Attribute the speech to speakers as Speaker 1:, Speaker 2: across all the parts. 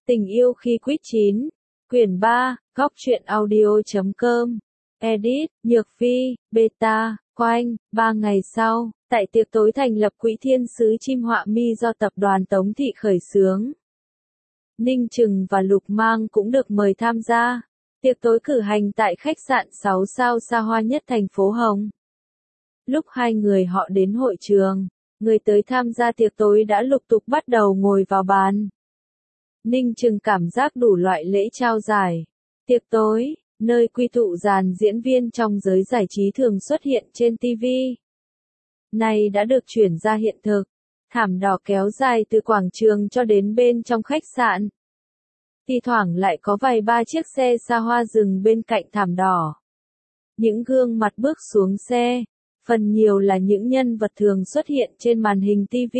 Speaker 1: Tình yêu khi quýt chín. Quyển 3, góc truyện audio.com. Edit, Nhược Vi, Beta, Quanh. 3 ngày sau, tại tiệc tối thành lập Quỹ Thiên Sứ Chim Họa Mi do tập đoàn Tống Thị khởi xướng, Ninh Trừng và Lục Mang cũng được mời tham gia. Tiệc tối cử hành tại khách sạn 6 sao xa hoa nhất thành phố Hồng. Lúc hai người họ đến hội trường, người tới tham gia tiệc tối đã lục tục bắt đầu ngồi vào bàn. Ninh Trừng cảm giác đủ loại lễ trao giải. Tiệc tối, nơi quy tụ dàn diễn viên trong giới giải trí thường xuất hiện trên TV, này đã được chuyển ra hiện thực. Thảm đỏ kéo dài từ quảng trường cho đến bên trong khách sạn. Thi thoảng lại có vài ba chiếc xe xa hoa dừng bên cạnh thảm đỏ. Những gương mặt bước xuống xe, phần nhiều là những nhân vật thường xuất hiện trên màn hình TV.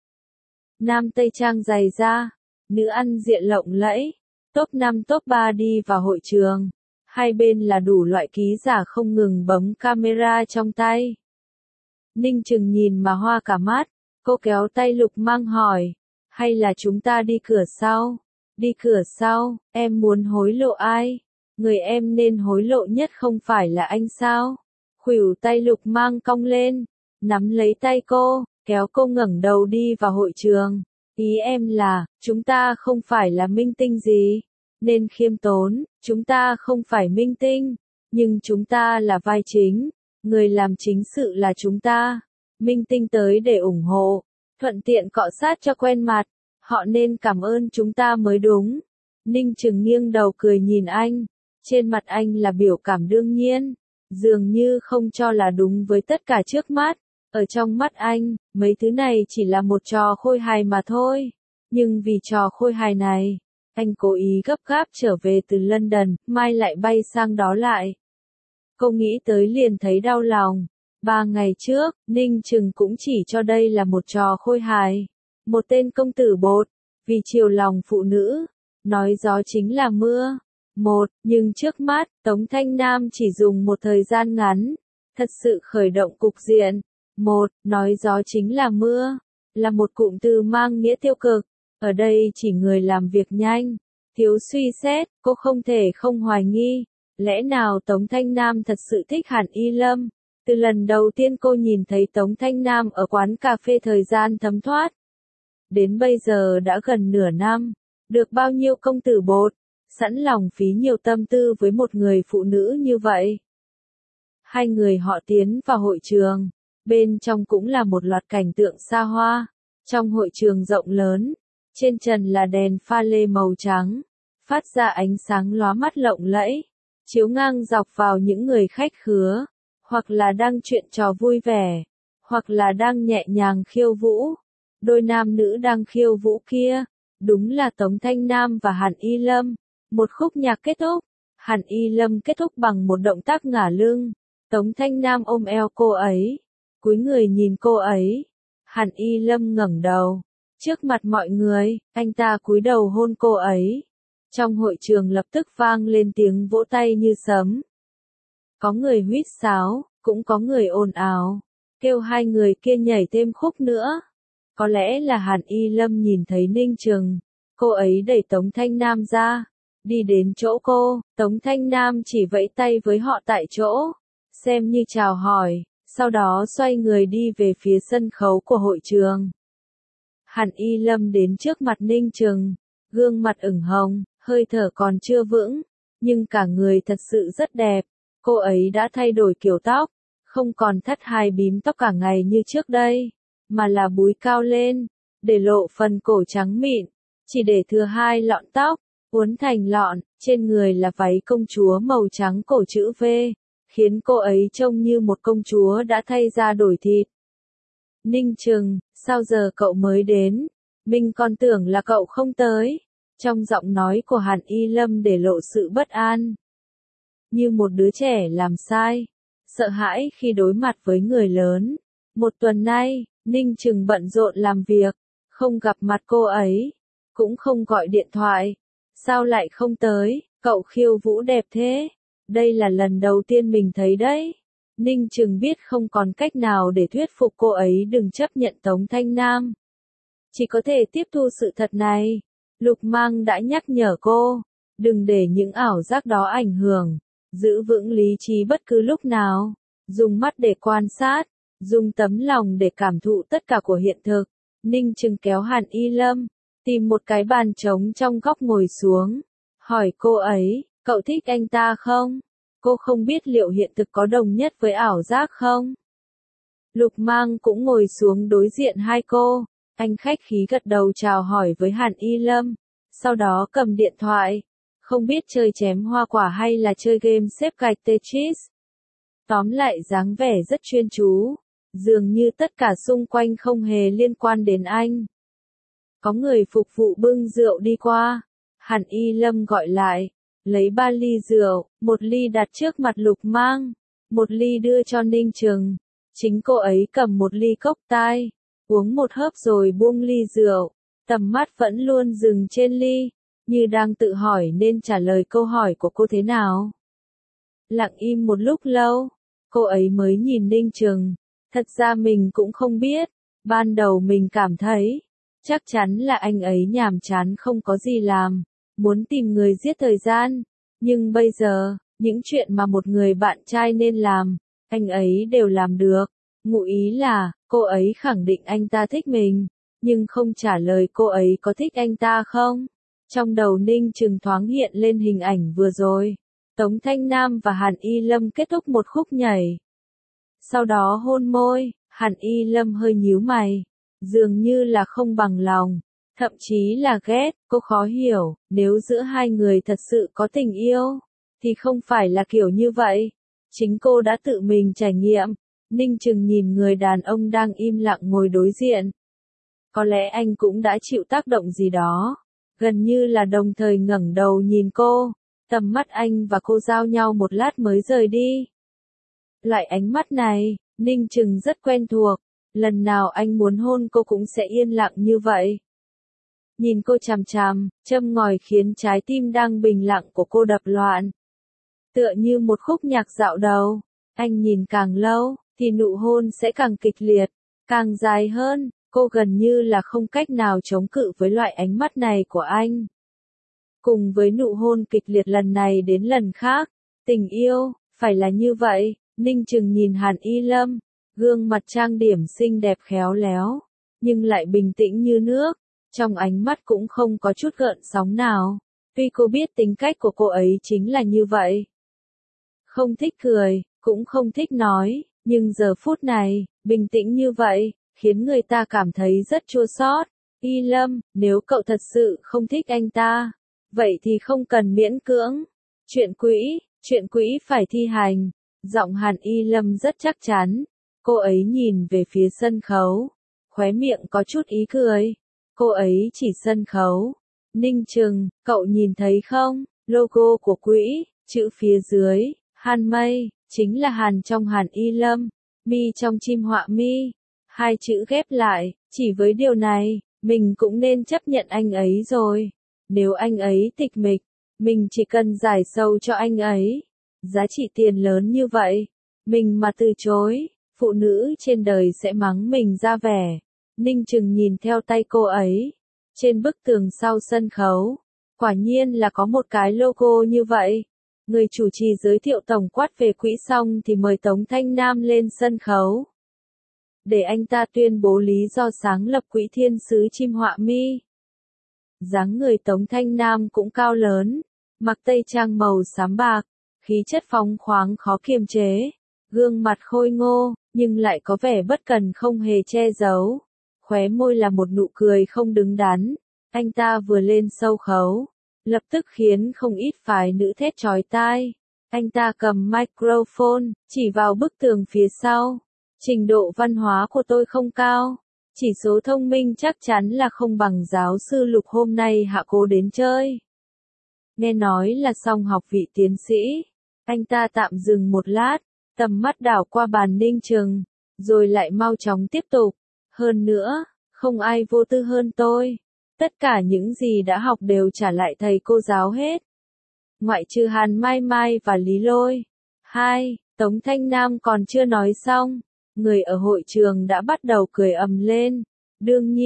Speaker 1: Nam Tây Trang dày da, nữ ăn diện lộng lẫy, top 5 top 3 đi vào hội trường. Hai bên là đủ loại ký giả không ngừng bấm camera trong tay. Ninh Trừng nhìn mà hoa cả mắt, cô kéo tay Lục Mang hỏi, hay là chúng ta đi cửa sau? Đi cửa sau, em muốn hối lộ ai? Người em nên hối lộ nhất không phải là anh sao? Khuỷu tay Lục Mang cong lên, nắm lấy tay cô, kéo cô ngẩng đầu đi vào hội trường. Ý em là, chúng ta không phải là minh tinh gì, nên khiêm tốn, chúng ta không phải minh tinh, nhưng chúng ta là vai chính, người làm chính sự là chúng ta. Minh tinh tới để ủng hộ, thuận tiện cọ sát cho quen mặt, họ nên cảm ơn chúng ta mới đúng. Ninh Trừng nghiêng đầu cười nhìn anh, trên mặt anh là biểu cảm đương nhiên, dường như không cho là đúng với tất cả trước mắt. Ở trong mắt anh, mấy thứ này chỉ là một trò khôi hài mà thôi. Nhưng vì trò khôi hài này, anh cố ý gấp gáp trở về từ London, mai lại bay sang đó lại. Cô nghĩ tới liền thấy đau lòng. 3 ngày trước, Ninh Trừng cũng chỉ cho đây là một trò khôi hài. Một tên công tử bột, vì chiều lòng phụ nữ, nói gió chính là mưa. Nhưng trước mắt, Tống Thanh Nam chỉ dùng một thời gian ngắn, thật sự khởi động cục diện. Nói gió chính là mưa, là một cụm từ mang nghĩa tiêu cực. Ở đây chỉ người làm việc nhanh, thiếu suy xét, cô không thể không hoài nghi. Lẽ nào Tống Thanh Nam thật sự thích Hàn Y Lâm? Từ lần đầu tiên cô nhìn thấy Tống Thanh Nam ở quán cà phê thời gian thấm thoát. Đến bây giờ đã gần nửa năm, được bao nhiêu công tử bột, sẵn lòng phí nhiều tâm tư với một người phụ nữ như vậy. Hai người họ tiến vào hội trường, bên trong cũng là một loạt cảnh tượng xa hoa. Trong hội trường rộng lớn, trên trần là đèn pha lê màu trắng, phát ra ánh sáng lóa mắt lộng lẫy, chiếu ngang dọc vào những người khách khứa, hoặc là đang chuyện trò vui vẻ, hoặc là đang nhẹ nhàng khiêu vũ. Đôi nam nữ đang khiêu vũ kia, đúng là Tống Thanh Nam và Hàn Y Lâm. Một khúc nhạc kết thúc, Hàn Y Lâm kết thúc bằng một động tác ngả lưng. Tống Thanh Nam ôm eo cô ấy, cúi người nhìn cô ấy. Hàn Y Lâm ngẩng đầu, trước mặt mọi người, anh ta cúi đầu hôn cô ấy. Trong hội trường lập tức vang lên tiếng vỗ tay như sấm. Có người huýt sáo, cũng có người ồn ào, kêu hai người kia nhảy thêm khúc nữa. Có lẽ là Hàn Y Lâm nhìn thấy Ninh Trừng, cô ấy đẩy Tống Thanh Nam ra, đi đến chỗ cô. Tống Thanh Nam chỉ vẫy tay với họ tại chỗ, xem như chào hỏi, sau đó xoay người đi về phía sân khấu của hội trường. Hàn Y Lâm đến trước mặt Ninh Trừng, gương mặt ửng hồng, hơi thở còn chưa vững, nhưng cả người thật sự rất đẹp. Cô ấy đã thay đổi kiểu tóc, không còn thắt hai bím tóc cả ngày như trước đây, mà là búi cao lên, để lộ phần cổ trắng mịn, chỉ để thừa hai lọn tóc, uốn thành lọn, trên người là váy công chúa màu trắng cổ chữ V, khiến cô ấy trông như một công chúa đã thay da đổi thịt. Ninh Trừng, sao giờ cậu mới đến? Mình còn tưởng là cậu không tới. Trong giọng nói của Hàn Y Lâm để lộ sự bất an. Như một đứa trẻ làm sai, sợ hãi khi đối mặt với người lớn. Một tuần nay, Ninh Trừng bận rộn làm việc, không gặp mặt cô ấy, cũng không gọi điện thoại. Sao lại không tới? Cậu khiêu vũ đẹp thế. Đây là lần đầu tiên mình thấy đấy. Ninh Trừng biết không còn cách nào để thuyết phục cô ấy đừng chấp nhận Tống Thanh Nam. Chỉ có thể tiếp thu sự thật này. Lục Mang đã nhắc nhở cô, đừng để những ảo giác đó ảnh hưởng, giữ vững lý trí bất cứ lúc nào, dùng mắt để quan sát, dùng tấm lòng để cảm thụ tất cả của hiện thực. Ninh Trừng kéo Hàn Y Lâm, tìm một cái bàn trống trong góc ngồi xuống, hỏi cô ấy, cậu thích anh ta không? Cô không biết liệu hiện thực có đồng nhất với ảo giác không? Lục Mang cũng ngồi xuống đối diện hai cô, anh khách khí gật đầu chào hỏi với Hàn Y Lâm, sau đó cầm điện thoại, không biết chơi chém hoa quả hay là chơi game xếp gạch Tetris. Tóm lại dáng vẻ rất chuyên chú, dường như tất cả xung quanh không hề liên quan đến anh. Có người phục vụ bưng rượu đi qua, Hàn Y Lâm gọi lại, lấy 3 ly rượu, một ly đặt trước mặt Lục Mang, một ly đưa cho Ninh Trừng. Chính cô ấy cầm một ly cốc tai, uống một hớp rồi buông ly rượu, tầm mắt vẫn luôn dừng trên ly, như đang tự hỏi nên trả lời câu hỏi của cô thế nào. Lặng im một lúc lâu, cô ấy mới nhìn Ninh Trừng, thật ra mình cũng không biết, ban đầu mình cảm thấy, chắc chắn là anh ấy nhàm chán không có gì làm, muốn tìm người giết thời gian, nhưng bây giờ, những chuyện mà một người bạn trai nên làm, anh ấy đều làm được. Ngụ ý là, cô ấy khẳng định anh ta thích mình, nhưng không trả lời cô ấy có thích anh ta không. Trong đầu Ninh Trừng thoáng hiện lên hình ảnh vừa rồi. Tống Thanh Nam và Hàn Y Lâm kết thúc một khúc nhảy. Sau đó hôn môi, Hàn Y Lâm hơi nhíu mày, dường như là không bằng lòng, thậm chí là ghét, cô khó hiểu, nếu giữa hai người thật sự có tình yêu, thì không phải là kiểu như vậy. Chính cô đã tự mình trải nghiệm. Ninh Trừng nhìn người đàn ông đang im lặng ngồi đối diện. Có lẽ anh cũng đã chịu tác động gì đó. Gần như là đồng thời ngẩng đầu nhìn cô. Tầm mắt anh và cô giao nhau một lát mới rời đi. Loại ánh mắt này, Ninh Trừng rất quen thuộc. Lần nào anh muốn hôn cô cũng sẽ yên lặng như vậy. Nhìn cô chằm chằm, châm ngòi khiến trái tim đang bình lặng của cô đập loạn. Tựa như một khúc nhạc dạo đầu, anh nhìn càng lâu, thì nụ hôn sẽ càng kịch liệt, càng dài hơn, cô gần như là không cách nào chống cự với loại ánh mắt này của anh. Cùng với nụ hôn kịch liệt lần này đến lần khác, tình yêu, phải là như vậy, Ninh Trừng nhìn Hàn Y Lâm, gương mặt trang điểm xinh đẹp khéo léo, nhưng lại bình tĩnh như nước, trong ánh mắt cũng không có chút gợn sóng nào, tuy cô biết tính cách của cô ấy chính là như vậy. Không thích cười, cũng không thích nói, nhưng giờ phút này, bình tĩnh như vậy, khiến người ta cảm thấy rất chua xót. Y Lâm, nếu cậu thật sự không thích anh ta, vậy thì không cần miễn cưỡng. Chuyện quỹ phải thi hành. Giọng Hàn Y Lâm rất chắc chắn. Cô ấy nhìn về phía sân khấu, khóe miệng có chút ý cười. Cô ấy chỉ sân khấu. Ninh Trừng, cậu nhìn thấy không? Logo của quỹ, chữ phía dưới, Hàn Mây, chính là Hàn trong Hàn Y Lâm, mi trong chim họa mi. Hai chữ ghép lại, chỉ với điều này, mình cũng nên chấp nhận anh ấy rồi. Nếu anh ấy tịch mịch, mình chỉ cần giải sầu cho anh ấy. Giá trị tiền lớn như vậy, mình mà từ chối, phụ nữ trên đời sẽ mắng mình ra vẻ. Ninh Trừng nhìn theo tay cô ấy. Trên bức tường sau sân khấu, quả nhiên là có một cái logo như vậy. Người chủ trì giới thiệu tổng quát về quỹ xong thì mời Tống Thanh Nam lên sân khấu. Để anh ta tuyên bố lý do sáng lập quỹ thiên sứ chim họa mi. Dáng người Tống Thanh Nam cũng cao lớn, mặc tây trang màu xám bạc, khí chất phóng khoáng khó kiềm chế, gương mặt khôi ngô, nhưng lại có vẻ bất cần không hề che giấu. Khóe môi là một nụ cười không đứng đắn. Anh ta vừa lên sâu khấu, lập tức khiến không ít phái nữ thét chói tai. Anh ta cầm microphone, chỉ vào bức tường phía sau. Trình độ văn hóa của tôi không cao, chỉ số thông minh chắc chắn là không bằng giáo sư Lục hôm nay hạ cố đến chơi. Nghe nói là xong học vị tiến sĩ. Anh ta tạm dừng một lát, tầm mắt đảo qua bàn Ninh Trừng, rồi lại mau chóng tiếp tục. Hơn nữa, không ai vô tư hơn tôi. Tất cả những gì đã học đều trả lại thầy cô giáo hết. Ngoại trừ Hàn Mai Mai và Lý Lôi. 2. Tống Thanh Nam còn chưa nói xong. Người ở hội trường đã bắt đầu cười ầm lên. Đương nhiên,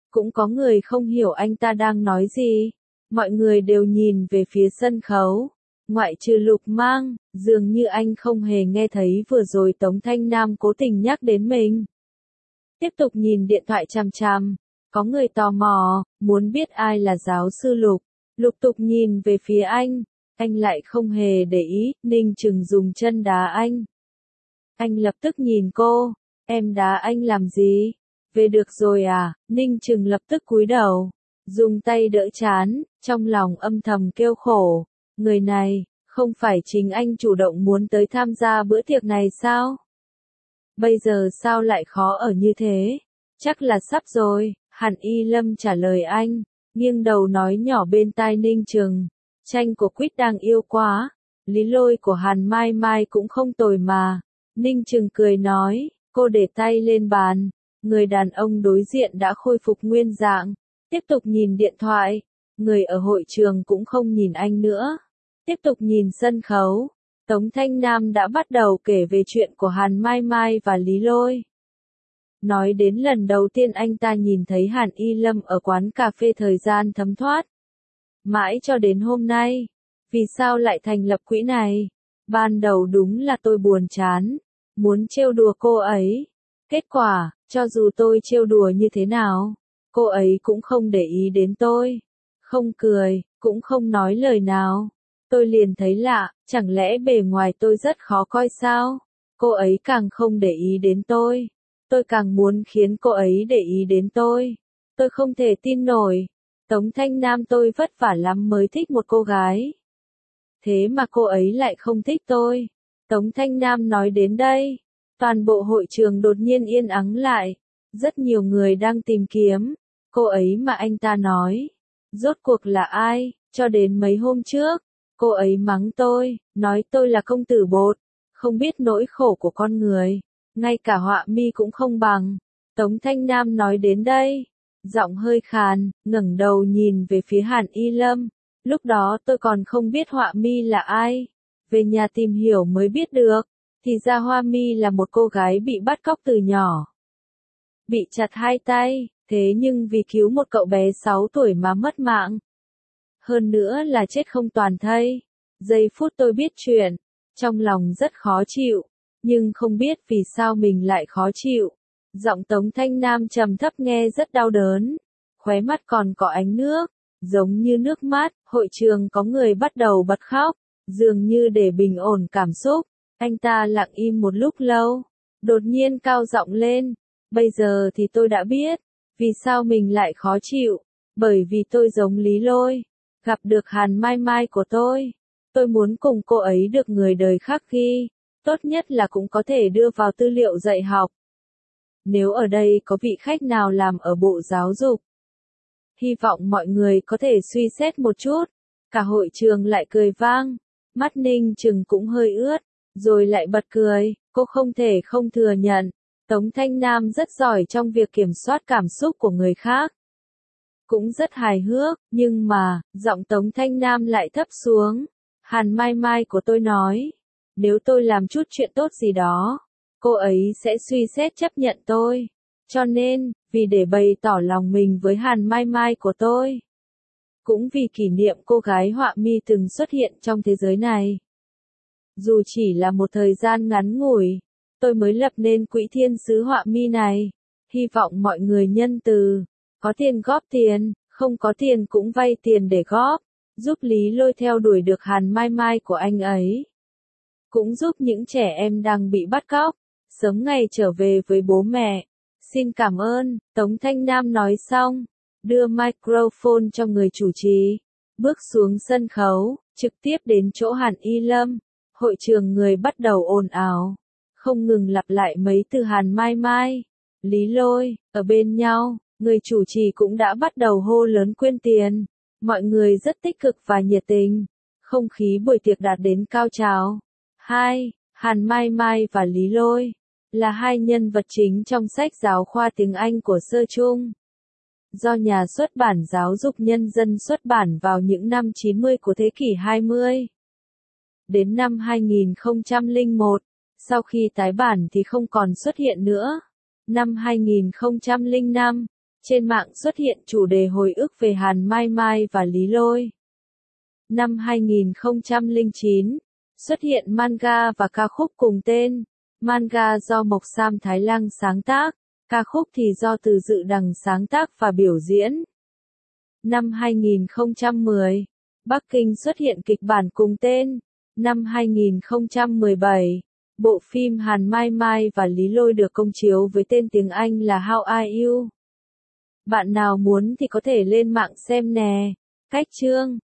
Speaker 1: Cũng có người không hiểu anh ta đang nói gì. Mọi người đều nhìn về phía sân khấu. Ngoại trừ Lục Mang, dường như anh không hề nghe thấy vừa rồi Tống Thanh Nam cố tình nhắc đến mình. Tiếp tục nhìn điện thoại chằm chằm. Có người tò mò, muốn biết ai là giáo sư Lục. Lục tục nhìn về phía anh lại không hề để ý, Ninh Trừng dùng chân đá anh. Anh lập tức nhìn cô, em đá anh làm gì? Về được rồi à? Ninh Trừng lập tức cúi đầu, dùng tay đỡ trán, trong lòng âm thầm kêu khổ. Người này, không phải chính anh chủ động muốn tới tham gia bữa tiệc này sao? Bây giờ sao lại khó ở như thế? Chắc là sắp rồi, Hàn Y Lâm trả lời anh, nghiêng đầu nói nhỏ bên tai Ninh Trừng. Tranh của Quýt đang yêu quá, Lý Lôi của Hàn Mai Mai cũng không tồi mà. Ninh Trừng cười nói, cô để tay lên bàn, người đàn ông đối diện đã khôi phục nguyên dạng, tiếp tục nhìn điện thoại, người ở hội trường cũng không nhìn anh nữa, tiếp tục nhìn sân khấu. Tống Thanh Nam đã bắt đầu kể về chuyện của Hàn Mai Mai và Lý Lôi. Nói đến lần đầu tiên anh ta nhìn thấy Hàn Y Lâm ở quán cà phê thời gian thấm thoát. Mãi cho đến hôm nay, vì sao lại thành lập quỹ này? Ban đầu đúng là tôi buồn chán, muốn trêu đùa cô ấy. Kết quả, cho dù tôi trêu đùa như thế nào, cô ấy cũng không để ý đến tôi. Không cười, cũng không nói lời nào. Tôi liền thấy lạ, chẳng lẽ bề ngoài tôi rất khó coi sao? Cô ấy càng không để ý đến tôi càng muốn khiến cô ấy để ý đến tôi. Tôi không thể tin nổi. Tống Thanh Nam tôi vất vả lắm mới thích một cô gái. Thế mà cô ấy lại không thích tôi. Tống Thanh Nam nói đến đây. Toàn bộ hội trường đột nhiên yên ắng lại. Rất nhiều người đang tìm kiếm. Cô ấy mà anh ta nói. Rốt cuộc là ai? Cho đến mấy hôm trước, cô ấy mắng tôi, nói tôi là công tử bột. Không biết nỗi khổ của con người. Ngay cả họa mi cũng không bằng. Tống Thanh Nam nói đến đây. Giọng hơi khàn, ngẩng đầu nhìn về phía Hàn Y Lâm. Lúc đó tôi còn không biết họa mi là ai. Về nhà tìm hiểu mới biết được. Thì ra Hoa Mi là một cô gái bị bắt cóc từ nhỏ. Bị chặt hai tay, thế nhưng vì cứu một cậu bé 6 tuổi mà mất mạng. Hơn nữa là chết không toàn thây. Giây phút tôi biết chuyện, trong lòng rất khó chịu, nhưng không biết vì sao mình lại khó chịu. Giọng Tống Thanh Nam trầm thấp nghe rất đau đớn, khóe mắt còn có ánh nước, giống như nước mắt. Hội trường có người bắt đầu bật khóc, dường như để bình ổn cảm xúc. Anh ta lặng im một lúc lâu, đột nhiên cao giọng lên, bây giờ thì tôi đã biết, vì sao mình lại khó chịu, bởi vì tôi giống Lý Lôi, gặp được Hàn Mai Mai của tôi muốn cùng cô ấy được người đời khác ghi, tốt nhất là cũng có thể đưa vào tư liệu dạy học. Nếu ở đây có vị khách nào làm ở Bộ Giáo dục, hy vọng mọi người có thể suy xét một chút. Cả hội trường lại cười vang, mắt Ninh Trừng cũng hơi ướt, rồi lại bật cười, cô không thể không thừa nhận, Tống Thanh Nam rất giỏi trong việc kiểm soát cảm xúc của người khác. Cũng rất hài hước, nhưng mà, giọng Tống Thanh Nam lại thấp xuống. Hàn Mai Mai của tôi nói, nếu tôi làm chút chuyện tốt gì đó, cô ấy sẽ suy xét chấp nhận tôi. Cho nên, vì để bày tỏ lòng mình với Hàn Mai Mai của tôi, cũng vì kỷ niệm cô gái họa mi từng xuất hiện trong thế giới này. Dù chỉ là một thời gian ngắn ngủi, tôi mới lập nên quỹ thiên sứ họa mi này. Hy vọng mọi người nhân từ, có tiền góp tiền, không có tiền cũng vay tiền để góp, giúp Lý Lôi theo đuổi được Hàn Mai Mai của anh ấy. Cũng giúp những trẻ em đang bị bắt cóc, sớm ngày trở về với bố mẹ. Xin cảm ơn, Tống Thanh Nam nói xong, đưa microphone cho người chủ trì, bước xuống sân khấu, trực tiếp đến chỗ Hàn Y Lâm. Hội trường người bắt đầu ồn ào, không ngừng lặp lại mấy từ Hàn Mai Mai, Lý Lôi, ở bên nhau, người chủ trì cũng đã bắt đầu hô lớn quyên tiền. Mọi người rất tích cực và nhiệt tình, không khí buổi tiệc đạt đến cao trào. Hàn Mai Mai và Lý Lôi là hai nhân vật chính trong sách giáo khoa tiếng Anh của sơ trung, do nhà xuất bản Giáo dục Nhân dân xuất bản vào những năm 90 của thế kỷ 20. Đến năm 2001, sau khi tái bản thì không còn xuất hiện nữa. Năm 2005, Trên mạng xuất hiện chủ đề hồi ức về Hàn Mai Mai và Lý Lôi. Năm 2009, xuất hiện manga và ca khúc cùng tên. Manga do Mộc Sam Thái Lăng sáng tác, ca khúc thì do Từ Dự Đằng sáng tác và biểu diễn. Năm 2010, Bắc Kinh xuất hiện kịch bản cùng tên. Năm 2017, bộ phim Hàn Mai Mai và Lý Lôi được công chiếu với tên tiếng Anh là How Are You? Bạn nào muốn thì có thể lên mạng xem nè. Cách chương